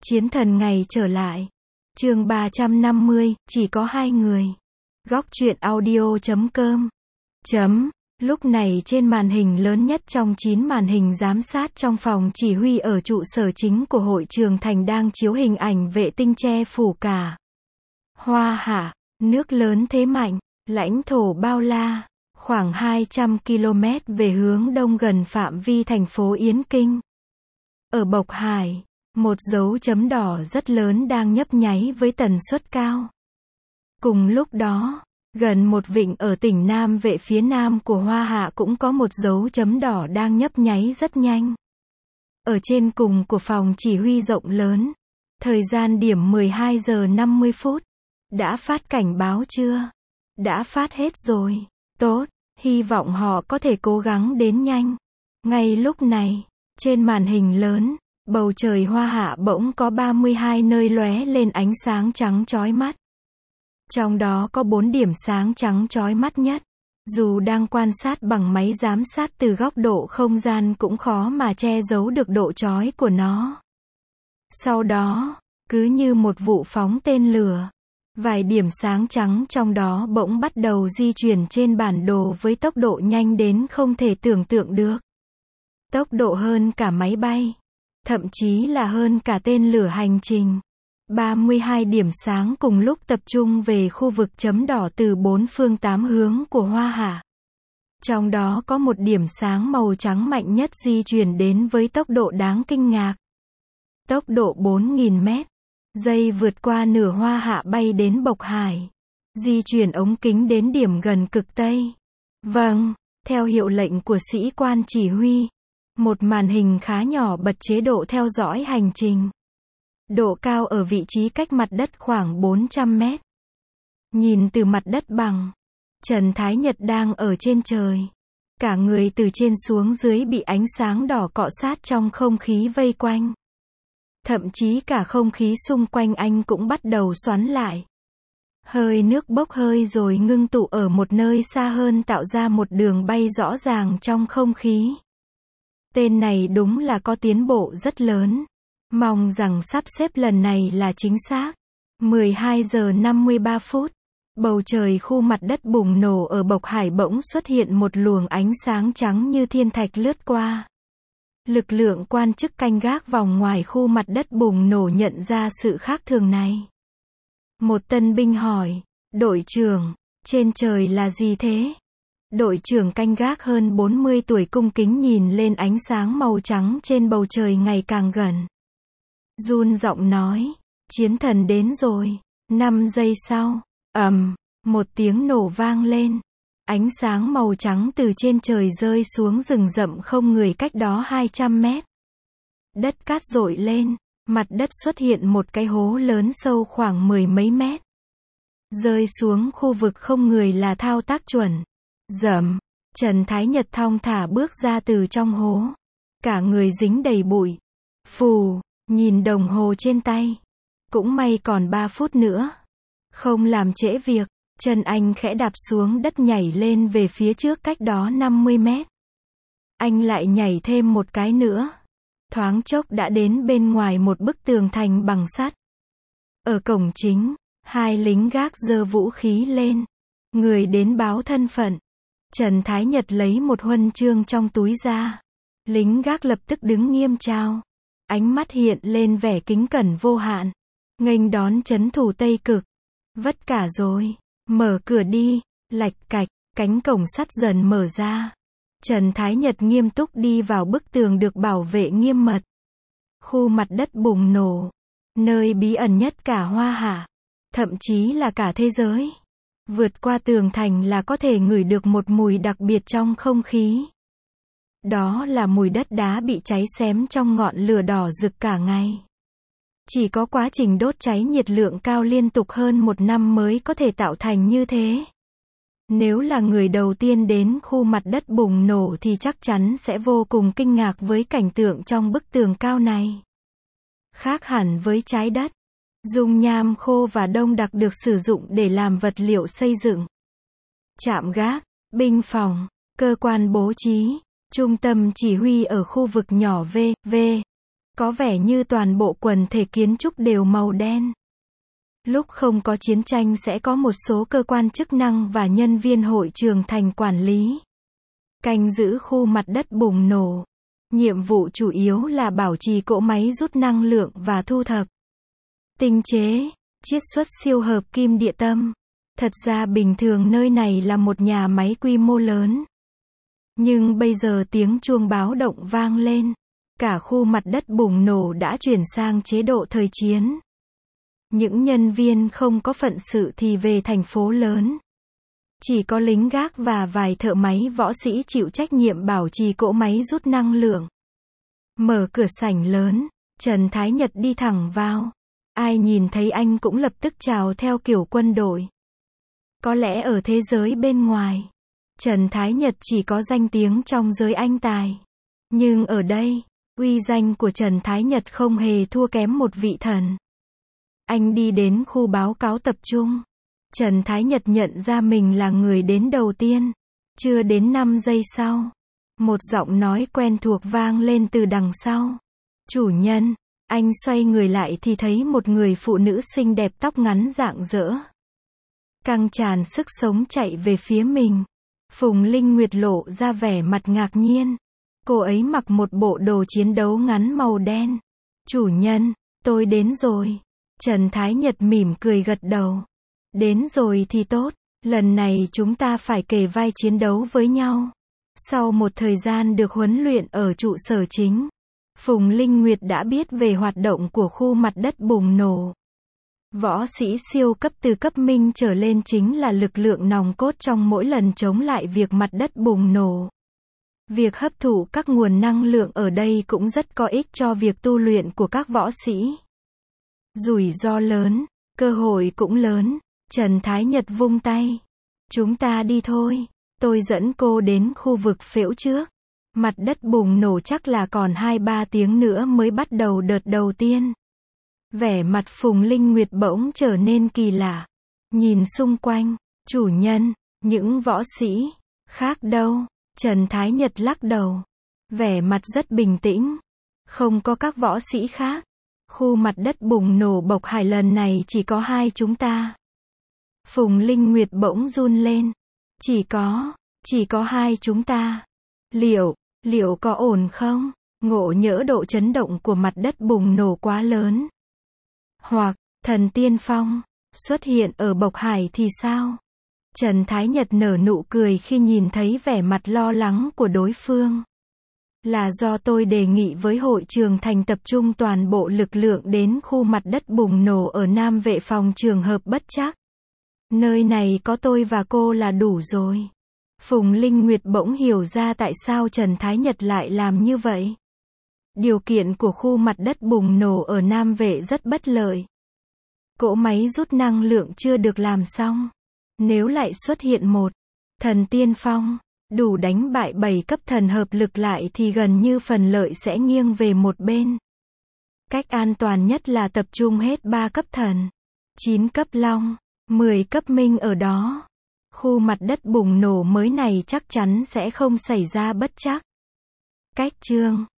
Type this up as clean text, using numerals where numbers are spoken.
Chiến thần ngày trở lại. Chương 350, chỉ có 2 người. Góc truyện audio.com. Lúc này trên màn hình lớn nhất trong 9 màn hình giám sát trong phòng chỉ huy ở trụ sở chính của hội trường thành đang chiếu hình ảnh vệ tinh che phủ cả Hoa Hạ, nước lớn thế mạnh, lãnh thổ bao la, khoảng 200 km về hướng đông gần phạm vi thành phố Yến Kinh. Ở Bộc Hải, một dấu chấm đỏ rất lớn đang nhấp nháy với tần suất cao. Cùng lúc đó, gần một vịnh ở tỉnh Nam Vệ phía nam của Hoa Hạ cũng có một dấu chấm đỏ đang nhấp nháy rất nhanh. Ở trên cùng của phòng chỉ huy rộng lớn, thời gian điểm 12 giờ 50 phút. Đã phát cảnh báo chưa? Đã phát hết rồi. Tốt, hy vọng họ có thể cố gắng đến nhanh. Ngay lúc này, trên màn hình lớn, bầu trời Hoa Hạ bỗng có 32 nơi lóe lên ánh sáng trắng chói mắt. Trong đó có 4 điểm sáng trắng chói mắt nhất. Dù đang quan sát bằng máy giám sát từ góc độ không gian cũng khó mà che giấu được độ chói của nó. Sau đó, cứ như một vụ phóng tên lửa, vài điểm sáng trắng trong đó bỗng bắt đầu di chuyển trên bản đồ với tốc độ nhanh đến không thể tưởng tượng được. Tốc độ hơn cả máy bay, thậm chí là hơn cả tên lửa hành trình. 32 điểm sáng cùng lúc tập trung về khu vực chấm đỏ từ 4 phương 8 hướng của Hoa Hạ. Trong đó có một điểm sáng màu trắng mạnh nhất di chuyển đến với tốc độ đáng kinh ngạc. Tốc độ 4.000 mét. Giây vượt qua nửa Hoa Hạ bay đến Bộc Hải. Di chuyển ống kính đến điểm gần cực Tây. Vâng, theo hiệu lệnh của sĩ quan chỉ huy. Một màn hình khá nhỏ bật chế độ theo dõi hành trình. Độ cao ở vị trí cách mặt đất khoảng 400 mét. Nhìn từ mặt đất bằng, Trần Thái Nhật đang ở trên trời. Cả người từ trên xuống dưới bị ánh sáng đỏ cọ sát trong không khí vây quanh. Thậm chí cả không khí xung quanh anh cũng bắt đầu xoắn lại. Hơi nước bốc hơi rồi ngưng tụ ở một nơi xa hơn tạo ra một đường bay rõ ràng trong không khí. Tên này đúng là có tiến bộ rất lớn. Mong rằng sắp xếp lần này là chính xác. 12 giờ 53 phút. Bầu trời khu mặt đất bùng nổ ở Bộc Hải bỗng xuất hiện một luồng ánh sáng trắng như thiên thạch lướt qua. Lực lượng quan chức canh gác vòng ngoài khu mặt đất bùng nổ nhận ra sự khác thường này. Một tân binh hỏi, đội trưởng, trên trời là gì thế? Đội trưởng canh gác hơn 40 tuổi cung kính nhìn lên ánh sáng màu trắng trên bầu trời ngày càng gần. Run giọng nói, chiến thần đến rồi. 5 giây sau, một tiếng nổ vang lên. Ánh sáng màu trắng từ trên trời rơi xuống rừng rậm không người cách đó 200 mét. Đất cát dội lên, mặt đất xuất hiện một cái hố lớn sâu khoảng 10 mấy mét. Rơi xuống khu vực không người là thao tác chuẩn. Dầm, Trần Thái Nhật thong thả bước ra từ trong hố. Cả người dính đầy bụi. Phù, nhìn đồng hồ trên tay. Cũng may còn 3 phút nữa. Không làm trễ việc. Chân anh khẽ đạp xuống đất nhảy lên về phía trước cách đó 50 mét. Anh lại nhảy thêm một cái nữa. Thoáng chốc đã đến bên ngoài một bức tường thành bằng sắt. Ở cổng chính, 2 lính gác giơ vũ khí lên. Người đến báo thân phận. Trần Thái Nhật lấy một huân chương trong túi ra. Lính gác lập tức đứng nghiêm chào. Ánh mắt hiện lên vẻ kính cẩn vô hạn. Nghênh đón trấn thủ Tây Cực. Vất cả rồi. Mở cửa đi. Lạch cạch, cánh cổng sắt dần mở ra. Trần Thái Nhật nghiêm túc đi vào bức tường được bảo vệ nghiêm mật. Khu mặt đất bùng nổ. Nơi bí ẩn nhất cả Hoa Hạ. Thậm chí là cả thế giới. Vượt qua tường thành là có thể ngửi được một mùi đặc biệt trong không khí. Đó là mùi đất đá bị cháy xém trong ngọn lửa đỏ rực cả ngày. Chỉ có quá trình đốt cháy nhiệt lượng cao liên tục hơn 1 năm mới có thể tạo thành như thế. Nếu là người đầu tiên đến khu mặt đất bùng nổ thì chắc chắn sẽ vô cùng kinh ngạc với cảnh tượng trong bức tường cao này. Khác hẳn với trái đất, dung nham khô và đông đặc được sử dụng để làm vật liệu xây dựng. Trạm gác, binh phòng, cơ quan bố trí, trung tâm chỉ huy ở khu vực nhỏ V. Có vẻ như toàn bộ quần thể kiến trúc đều màu đen. Lúc không có chiến tranh sẽ có một số cơ quan chức năng và nhân viên hội trường thành quản lý, canh giữ khu mặt đất bùng nổ. Nhiệm vụ chủ yếu là bảo trì cỗ máy rút năng lượng và thu thập, tinh chế, chiết xuất siêu hợp kim địa tâm. Thật ra bình thường nơi này là một nhà máy quy mô lớn. Nhưng bây giờ tiếng chuông báo động vang lên. Cả khu mặt đất bùng nổ đã chuyển sang chế độ thời chiến. Những nhân viên không có phận sự thì về thành phố lớn. Chỉ có lính gác và vài thợ máy võ sĩ chịu trách nhiệm bảo trì cỗ máy rút năng lượng. Mở cửa sảnh lớn, Trần Thái Nhật đi thẳng vào. Ai nhìn thấy anh cũng lập tức chào theo kiểu quân đội. Có lẽ ở thế giới bên ngoài, Trần Thái Nhật chỉ có danh tiếng trong giới anh tài. Nhưng ở đây, uy danh của Trần Thái Nhật không hề thua kém một vị thần. Anh đi đến khu báo cáo tập trung. Trần Thái Nhật nhận ra mình là người đến đầu tiên. Chưa đến 5 giây sau, một giọng nói quen thuộc vang lên từ đằng sau. Chủ nhân. Anh xoay người lại thì thấy một người phụ nữ xinh đẹp tóc ngắn rạng rỡ, căng tràn sức sống chạy về phía mình. Phùng Linh Nguyệt lộ ra vẻ mặt ngạc nhiên. Cô ấy mặc một bộ đồ chiến đấu ngắn màu đen. Chủ nhân, tôi đến rồi. Trần Thái Nhật mỉm cười gật đầu. Đến rồi thì tốt, lần này chúng ta phải kề vai chiến đấu với nhau. Sau một thời gian được huấn luyện ở trụ sở chính, Phùng Linh Nguyệt đã biết về hoạt động của khu mặt đất bùng nổ. Võ sĩ siêu cấp từ cấp minh trở lên chính là lực lượng nòng cốt trong mỗi lần chống lại việc mặt đất bùng nổ. Việc hấp thụ các nguồn năng lượng ở đây cũng rất có ích cho việc tu luyện của các võ sĩ. Rủi ro lớn, cơ hội cũng lớn. Trần Thái Nhật vung tay. Chúng ta đi thôi. Tôi dẫn cô đến khu vực phễu trước. Mặt đất bùng nổ chắc là còn 2-3 tiếng nữa mới bắt đầu đợt đầu tiên. Vẻ mặt Phùng Linh Nguyệt bỗng trở nên kỳ lạ. Nhìn xung quanh. Chủ nhân, những võ sĩ khác đâu? Trần Thái Nhật lắc đầu. Vẻ mặt rất bình tĩnh. Không có các võ sĩ khác. Khu mặt đất bùng nổ Bộc Hải lần này chỉ có 2 chúng ta. Phùng Linh Nguyệt bỗng run lên. Chỉ có 2 chúng ta. Liệu có ổn không? Ngộ nhỡ độ chấn động của mặt đất bùng nổ quá lớn. Hoặc, thần tiên phong xuất hiện ở Bộc Hải thì sao? Trần Thái Nhật nở nụ cười khi nhìn thấy vẻ mặt lo lắng của đối phương. Là do tôi đề nghị với hội trường thành tập trung toàn bộ lực lượng đến khu mặt đất bùng nổ ở Nam Vệ phòng trường hợp bất trắc. Nơi này có tôi và cô là đủ rồi. Phùng Linh Nguyệt bỗng hiểu ra tại sao Trần Thái Nhật lại làm như vậy. Điều kiện của khu mặt đất bùng nổ ở Nam Vệ rất bất lợi. Cỗ máy rút năng lượng chưa được làm xong. Nếu lại xuất hiện một thần tiên phong, đủ đánh bại 7 cấp thần hợp lực lại thì gần như phần lợi sẽ nghiêng về một bên. Cách an toàn nhất là tập trung hết 3 cấp thần, 9 cấp long, 10 cấp minh ở đó. Khu mặt đất bùng nổ mới này chắc chắn sẽ không xảy ra bất trắc. Cách chương